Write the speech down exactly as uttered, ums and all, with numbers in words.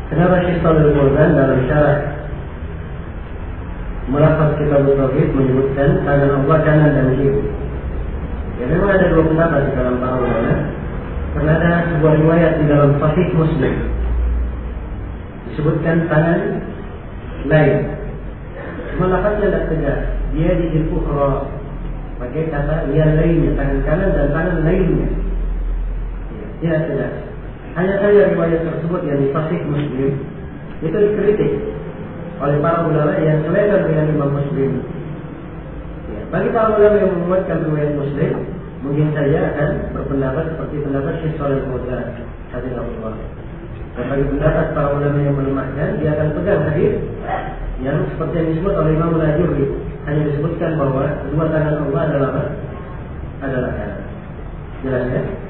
Kenapa Syekh Shalih Al-Fauzan dalam syarah Mulafaz Kitab Tauhid menyebutkan tangan Allah kanan dan kiri? Ya, memang ada dua pendapat di dalam para ulama. Karena ada sebuah riwayat di dalam Sahih Muslim disebutkan tangan lain. Cuma lafaznya tidak tegas. Dia di ukhra pakai kata yang lainnya, tangan kanan dan tangan lainnya. Ya, tidak tegas. Hanya saja riwayat tersebut yang di Sahih Muslim itu dikritik oleh para ulama yang selevel dengan Imam Muslim. Ya, bagi para ulama yang menguatkan riwayat Muslim, mungkin saja akan berpendapat seperti pendapat Syekh Shalih Al-Fauzan hafizahullah. Dan bagi pendapat para ulama yang melemahkan, dia akan pegang hadis yang seperti yang disebut oleh Imam Al-Ajurri, hanya disebutkan bahwa kedua tangan Allah adalah apa? Adalah kanan. Jelas ya?